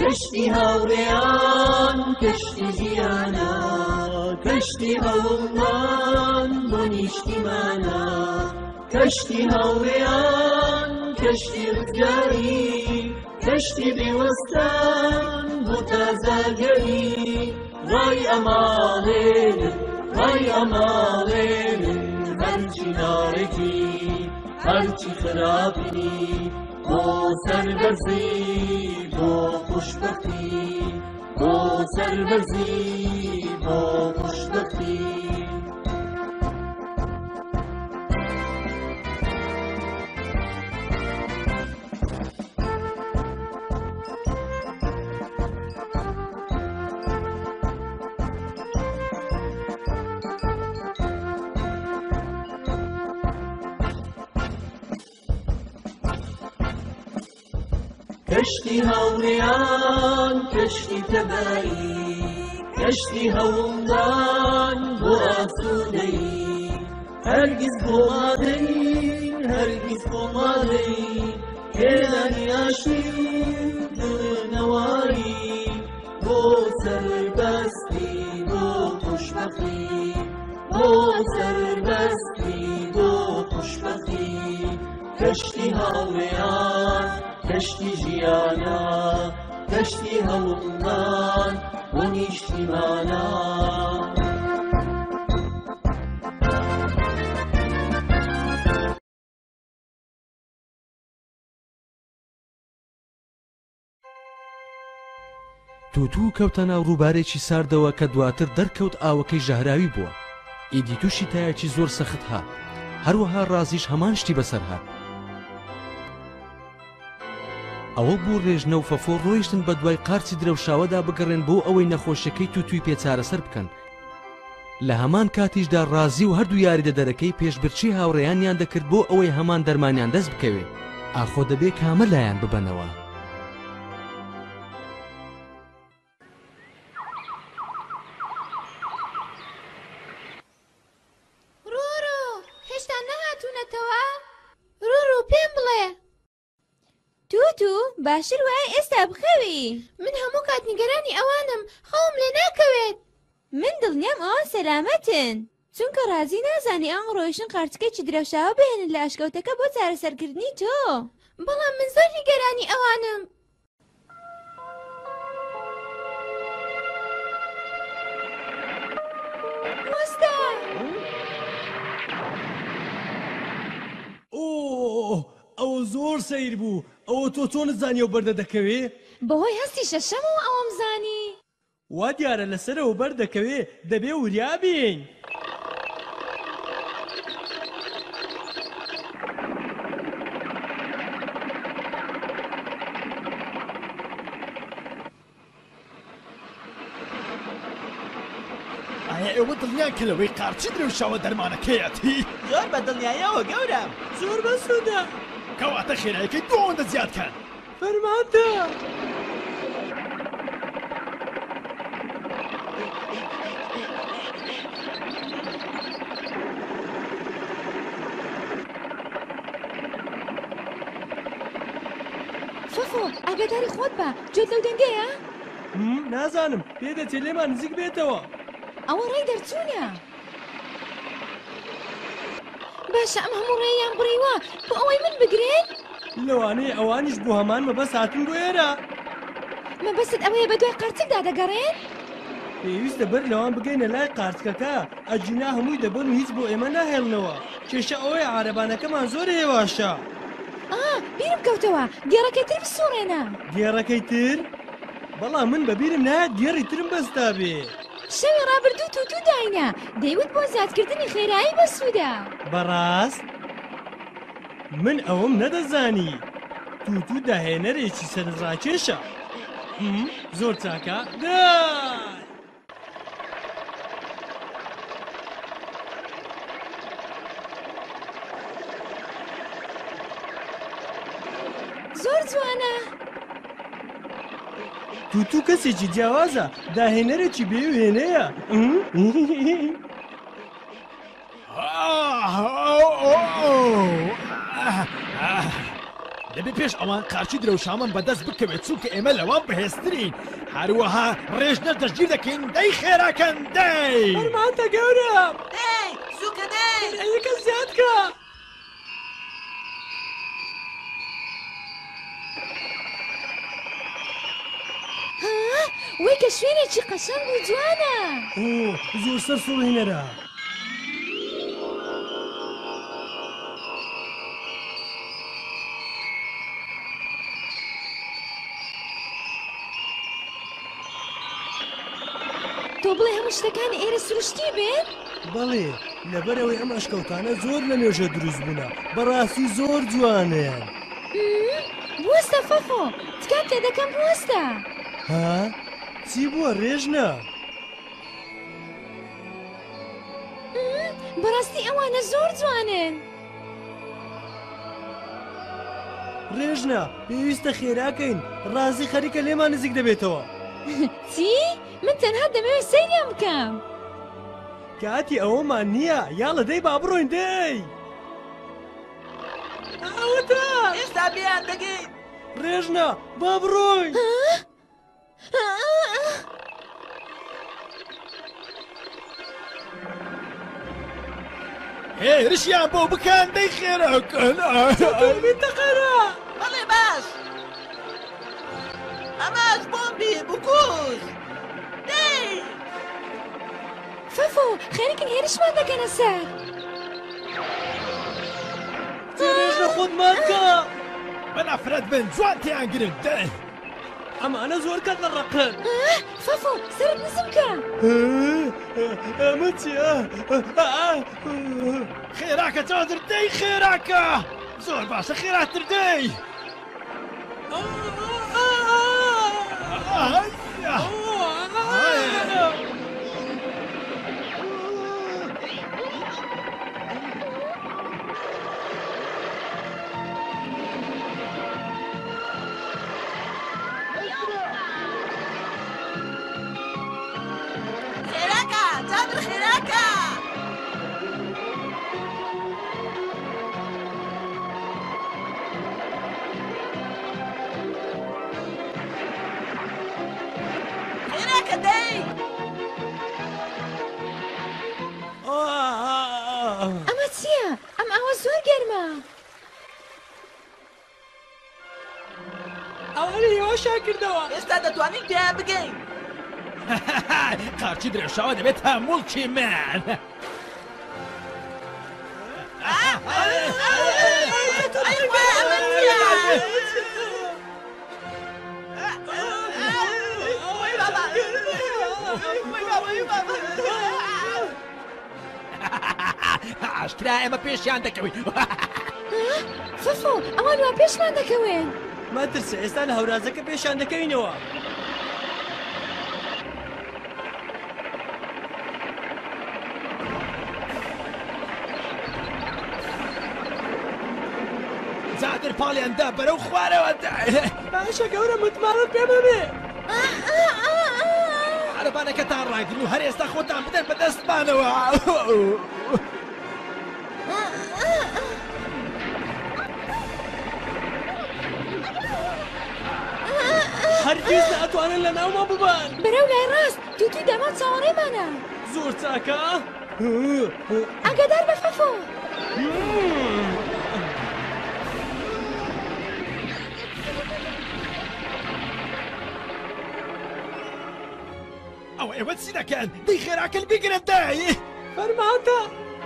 کەشتی هاوڕێیان کەشتی ژیانە کەشتی هەوڵمان بۆ نیشتیمانە کەشتی هاوڕێیان کەشتی ڕزگاری کەشتی بێوەستان بۆ تازاگەری ڕای ئەماڵێنن ڕای ئەماڵێنن هەرچی ناڕێکی هەرچی خراپی بۆ سەربەرزی بۆ خوشبەختی بۆ سەربەرزی بۆ خوشبەختی کەشتی هاوڕێیان کەشتی تەبایی کەشتی هەوڵدان بۆ ئاسوودەی هەرگیز بۆ مادەین هەرگیز بۆ مادەین هێنانی ئاشتی دڵنەواری بۆ سەربەستی بۆ خوشبەختی بۆ سەربەستی بۆ خوشبەختی کەشتی هاوڕێیان کەشتی ژیانە کەشتی هەوڵمان بۆ نیشتیمانە تووتوو کەوتە ناو ڕووبارێکی ساردەوە کە دواتر دەرکەوت ئاوەکەی ژەهراوی بووە. ئیدی تووشی تایەکی زۆر سەخت هات، هەروەها ڕازیش هەمان شتی بەسەر هات. ئەوە بوو ڕێژنە و فەفۆر ڕۆیشتن بە دوای قارچی درەوشاوەدا بگەڕێن بۆ ئەوەی نەخۆشیەکەی تووتووی پێچارەسەر بکەن. لە هەمان کاتیشدا ڕازی و هەردوو یاریدەدەرەکەی پێشبرچی هاوڕێیانیان دەکرد بۆ ئەوەی هەمان دەرمانیان دەست بکەوێت. ئاخۆ دەبێ کامە لایەن ببەنەوە. باشتر وایە ئێستا بخەوی. من هەموو کات نیگەرانی ئەوانم خەوم لێ ناکەوێت. من دڵنیام ئەوان سەلامەتن چونکە ڕازی نازانی ئەم ڕۆیشتن قارچکێکی درەوشاوە بهێنن لە ئاشکەوتەکە بۆ چارەسەرکردنی تۆ. بەڵام من زۆر نیگەرانی ئەوانم. وەستا ئەوە زۆر سەیر بوو. ئەوە تۆ چۆن نزانی و بەردە دەکەوێ؟ بەهۆی هەستی شەشەمەوە ئەوەم زانی. وا دیارە لەسەرەوە بەردەکەوێ دەبێ وریابین. ئایا ئێوە دڵنیان کە لەوەی قارچی درەوشاوە دەرمانەکەیەتی؟ زۆر بە دڵنیاییەوە گەورم. زۆر بەسوودە. کەواتە خێرایەکەی دووەندە زیادکەن. فەرمانتە. فەفۆ ئاگاداری خۆت بە جۆت لەو دەنگەیە؟ نازانم پێدەچێت لێمان نزیک بێتەوە. ئەوە ڕێی دەرچوونە. باشە ئەم هەموو ڕێیان بڕیوە بۆ ئەوەی من بگرێت؟ لەوانەیە ئەوانیش بۆ هەمان مەبەست هاتن بۆ ئێرە. مەبەست ئەوەیە بە دوای قارچکدا دەگەڕێن؟ پێویستە بەر لەوان بگەینە لای قارچکەکە. ئەجینا هەمووی دەبن و هیچ بۆ ئێمە ناهێڵنەوە. کێشە ئەوەی عارەبانەکەمان زۆر هێواشە. بیرم کەوتەوە گێڕەکەی تر بسوڕێنە. گێڕەکەی تر؟ بەڵام من بەبیرم نایەت گێڕی ترم بەستا بێ. شەوی ڕابردوو تووتوو داینە دەیوت بۆ زیادکردنی خێرایی بەسوودە. بەڕاست؟ من ئەوم نەدەزانی. تووتوو داهێنەرێکی سەرنجڕاکێشە. زۆر چاکە. زۆر جوانە. تووتوو کەسێکی جیاوازە، داهێنەرێکی بێوێنەیە. دەبێ پێش ئەوان قارچی درەوشامان بەدەست بکەوێت چونکە ئێمە لەوان بەهێزترین هەروەها ڕێژنە دەستگیر دەکەین دەی خێراکەن دەی فەرمانتە گەورم دەی سووکە دەی یەکە زیاد کە وای کە شوێنێکی قەشەنگ و جوانە زۆر سەر سوڵهێنەرە تۆ بڵێ هەموو شتەکانی ئێرە سروشتی بێن؟ بەڵێ لەبەرەوەی ئەم ئەشکەوتانە زۆر لە نوێژە دروست بوونە بەڕاستی زۆر جوانیان بوەستە فەفۆ تکات تێ دەکەم بوەستە ها؟ چی بووە ڕێژنە؟ بەڕاستی ئەوانە زۆر جوانن ڕێژنە پێویستە خێراکەین ڕازی خەریکە لێمان نزیک دەبێتەوە چی؟ من تەنها دەمەوێت سەیریان بکەم کاتی ئەوەمان نییە یا لە دەی با بڕۆین دەی ئەوەتە ئێستا بیان دەگەین ڕێژنە با بڕۆین هێرشیان بۆ بکەن دەی خێراکەن تەقەرە بەڵێ باش ئەماش بۆمبی بکوس دەی فەفۆ خێرکن هێرشمان دەکەنە سەر ڕێژنە خۆتمان کە بەنافرەت بن جوان تیان گرن دەی ئەمانە زۆر کە دەڕەقن فەفۆ سەرت نزم کە ئەمە چیە؟ خێراکە چادر دەی خێراکە زۆر باشە خێراتر دەی خێراکە چادر خێراکە خێراکە دەی ئەمە چییە؟ ئەم ئاوە زۆر گەرمە ئەوانە هێواشا کردەوە ئێستا دەتوانین پێیان بگەین قارچی درێژاوە دەبێت هەموڵکی من ئاشکرا ئێمە پێشیان دەکەوین فەفۆ ئەوان وا پێشمان دەکەوێن مەترسە ئێستا لە هەورازەکە پێشان دەکەوینەوە زادر پاڵیاندا بەرەو خوارەوە باشە گەورە متمانت پێ ببێ عەرەبانەکەتان ڕاگرن و هەر ئێستا خۆتان بدەن بە دەستمانەوە هەرگیز ناتوانن لە ناوما ببان بەرەو لای ڕاست تووتی دەما چاوەڕێمانە زۆر چاکە ئاگادار بە فەفۆ ئەو ئێوە چی دەکەن دەی خێراکەن بیگرن دای فەرمانتە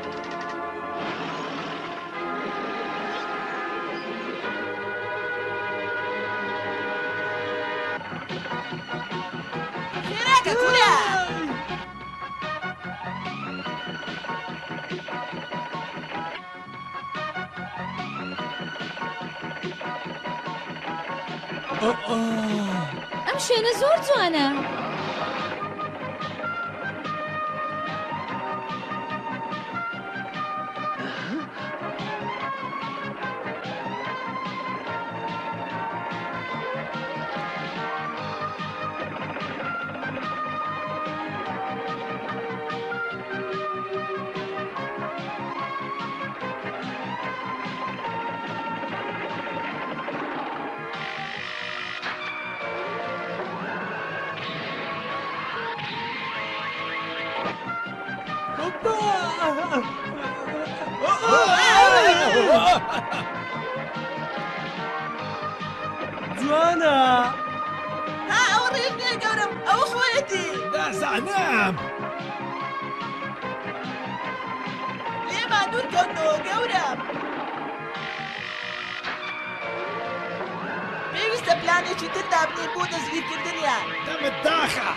خێراکە کورە ئەم شوێنە زۆر جوانە جوانە ها ئەوە ڕێژ نییە گەورم ئەوە خۆیەتی دازانم لێمان دوور کەوتنەوە گەورم پێویستە پلانێکی تر دابنین بۆ دەستگیرکردنیان دەمت داخە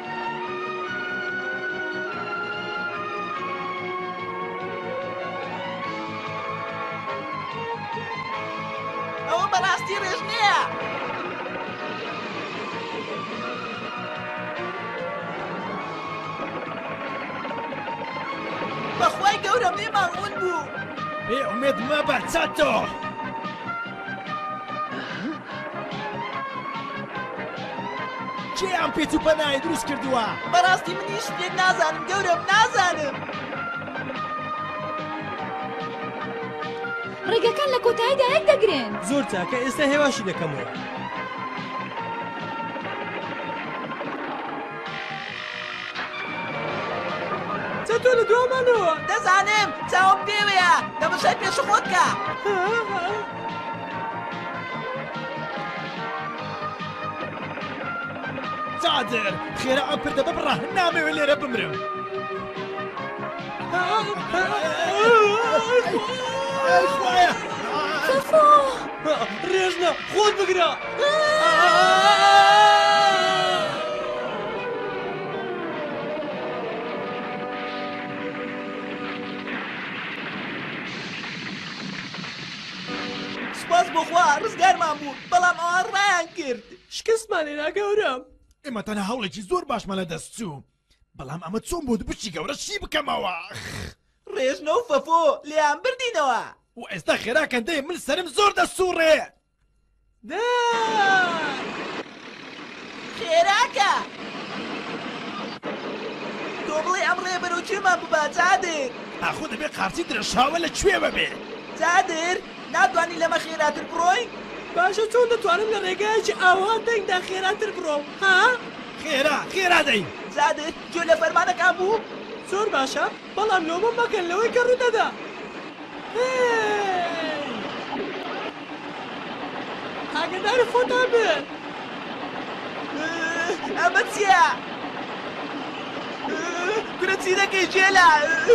ئەوە بەڕاستی ڕێژ نییە بەخوای گەورم ئێمان ون بوو بێ ئومێد مەبە چاتۆ چێ ئەم پێچ و پەنای دروست کردووە بەڕاستی منیش شتێک نازانم گەورم نازانم ڕێگەکان لە کۆتاییدا یەک دەگرن زۆر چاکە ئێستا هێواشی دەکەمەوە چەتۆ لە دوامانەوە دەزانم چاوم پێوەیە دەبشای پێشخۆت کە جادر خێرا ئەم پردە ببڕە نامەوێت لێرە بمرم ئەی خوایە ڕێژنە خۆت بگرە سپاس بۆخوا ڕزگارمان بوو بەڵام ئەوان ڕایان کرد شکستمان لێنا گەورم ئێمە تەنها هەوڵێکی زۆر باشمە لە دەست چوو بەڵام ئەمە چۆن بۆ دووبچی گەورە چی بکەمەوە ڕێژنە و فەفۆ لێیان بردینەوە و ئێستا خێراکەندەی من سرم زۆر دەسوڕێ خێراکە تۆ بڵێ ئەم ڕێ بەرەو چێمان ببا جادر ئاخۆ دەبێ قارچی درەشاوە لە کوێ بەبێ جادر ناتوانی لەمە خێراتر بڕۆی باشە چۆن دەتوانم لە ڕێگایەکی ئاوا دەنگدا خێراتر بڕۆم ها خێرا دەی جادر گوێ لە فەرمانەکان بوو زۆر باشە بەڵام لۆمە مەکەن لەوەی کە ڕوودەدا ئاگداری خۆتان بێت ئەمە چییە؟ کورە چی دەکەی جێلا؟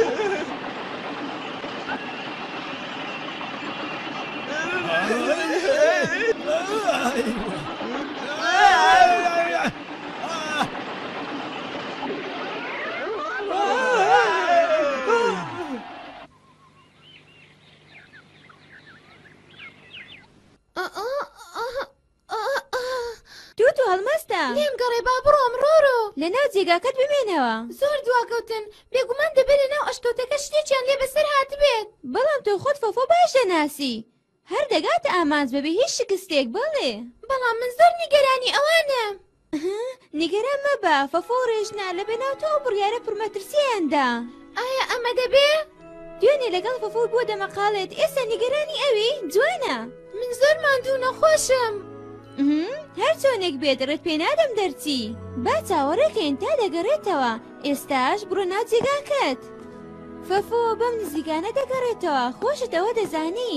تووتو هەڵمەستە لێم گەڕێ با بڕۆم ڕۆرۆ لە ناو جێگاکەت بمێنەوە زۆر دواکەوتن بێگومان دەبێت لە ناو ئەشکەوتەکە شتێکیان لێ بەسەر هاتبێت بەڵام تۆ خۆت فەفۆ باش دەناسی هەر دەگاتە ئامانج بەبێ هیچ شکستێک بڵێ بەڵام من زۆر نیگەرانی ئەوانم نیگەران مەبە فەفۆ ڕێژنا لە بێناو تۆ بڕیارە پڕمەترسیاندا ئایا ئەمە دەبێ؟ دوێنێ لەگەڵ فەفۆ بووە دەمەقالێت ئێستا نیگەرانی ئەوی جوانە من زۆر ماندوو نەخۆشم هەر چۆنێک بێت ڕێت پێ نادەم دەرچی با چاوەڕێکەین تا دەگەڕێتەوە ئێستاش بڕۆ ناو جێگاکەت فەفۆ بەم نزیکانە دەگەڕێتەوە خۆشتەوە دەزانی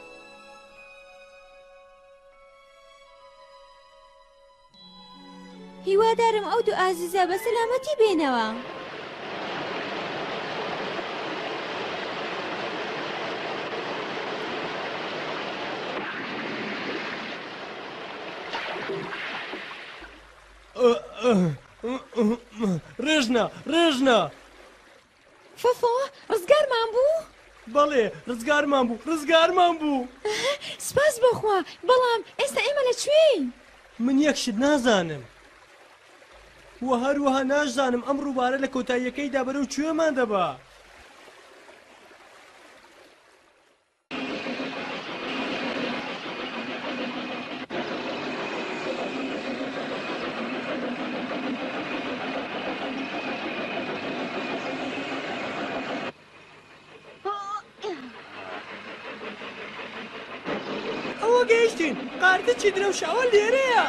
هیوادارم ئەو دوو ئازیزە بە سەلامەتی بێنەوە ڕێژنە فەفۆ ڕزگارمان بوو؟ بەڵێ ڕزگارمان بوو سپاس بەخوا بەڵام ئێستا ئێمە لەکوێین؟ من یەکشت نازانم وە هەروەها نازانم ئەم ڕووبارە لە کۆتاییەکەیدا بەرەو کوێمان دەبا ئەوە گەیشتین قارتە درەوشاوە لێرەیە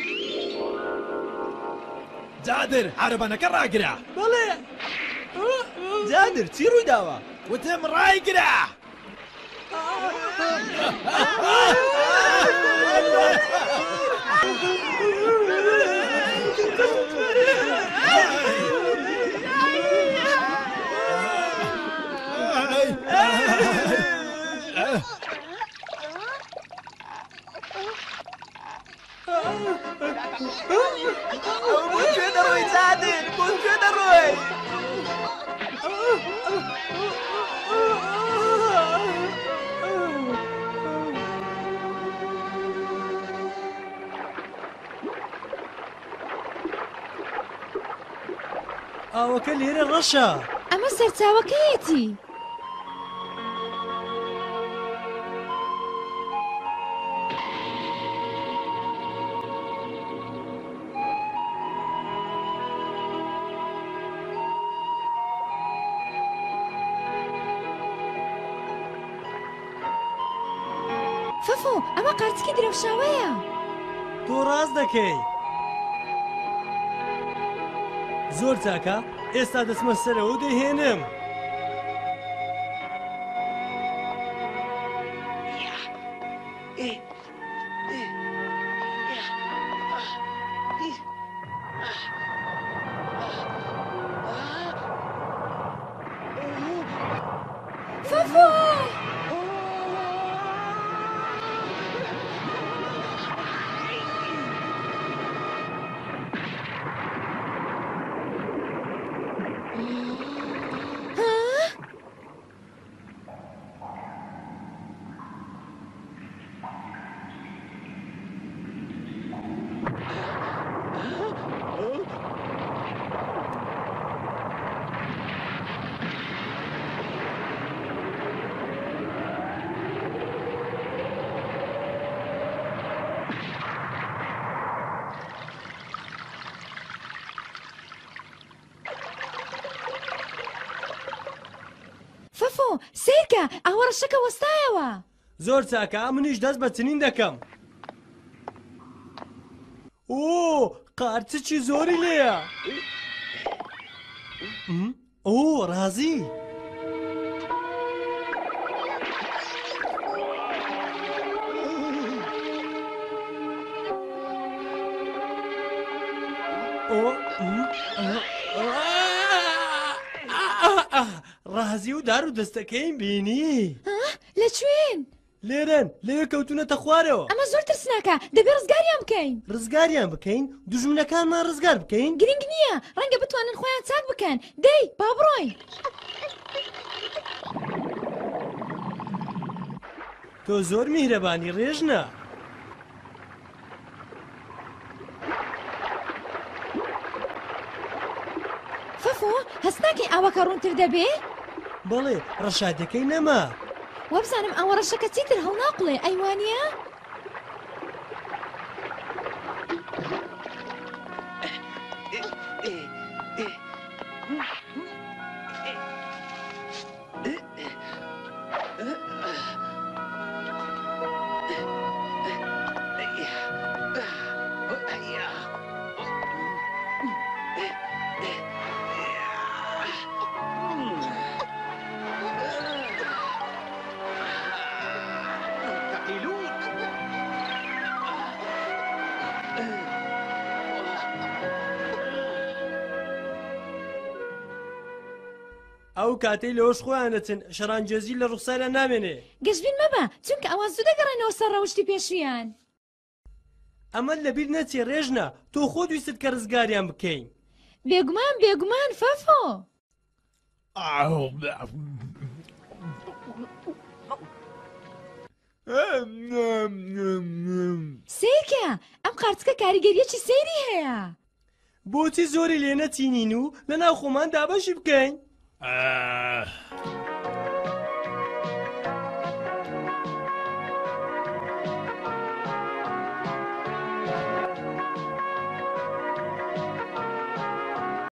جادر عربانەکە ڕاگرە بەڵێ جادر چی ڕووی داوە؟ وتم ڕایگرە بۆ کوێ دەڕۆی جادن بۆ کوێ دەڕۆی ئاوەکە لێرە ڕەشە ئەمە سەرچاوەکەیەتی. فەفۆ ئەمە قارچکی درەوشاوەیە. تۆ ڕاست دەکەی. زۆر چاکە، ئێستا دەچمە سەرەوە و دەیهێنم. فەفۆ! فەفۆ سیرکە ئەوە ڕەشەکە وەستایەوە. زۆر چاکە، منیش دەست بە چنین دەکەم. ئۆ قارچکی زۆری لێیە. ئۆ ڕازی. ڕازی و دار و دەستەکەیم بینی؟ لەکوێن؟ لێرەن لەوێ کەوتونەتە خوارەوە. ئەمە زۆر ترسناکە، دەبێ ڕزگاریان بکەین. ڕزگاریان بکەین؟ دوژمنەکانمان ڕزگار بکەین؟ گرنگ نییە، ڕەنگە بتوانن خۆیان چاک بکەن. دەی با بڕۆین. تۆ زۆر میهرەبانی ڕێژنە. فەفۆ هەست ناکەی ئاوەکە ڕوونتر دەبێ؟ بەڵێ ڕەشادەکەی نەما. وەبزانم ئەوە ڕەشەکە چیتر هەڵناقڵێ ئەیوانە؟ ئەو کاتەی لەوەش خۆیان دەچن شەڕانجێزی لە ڕوخسارە نامێنێ. گەشتبین مەبە چونکە ئەوان زوو دەگەڕێنەوە سەر ڕەوشتی پێشویان. ئەمە لەبیر نەچێ ڕێژنە، تۆ خۆ دویست کە ڕزگاریان بکەین. بێگومان بێگومان فەفۆ. سیرکە ئەم قارچکە کاریگەریەکی سەیری هەیە. بۆچی زۆری لێ نەچینین و لە ناو خۆمان دابەشی بکەین؟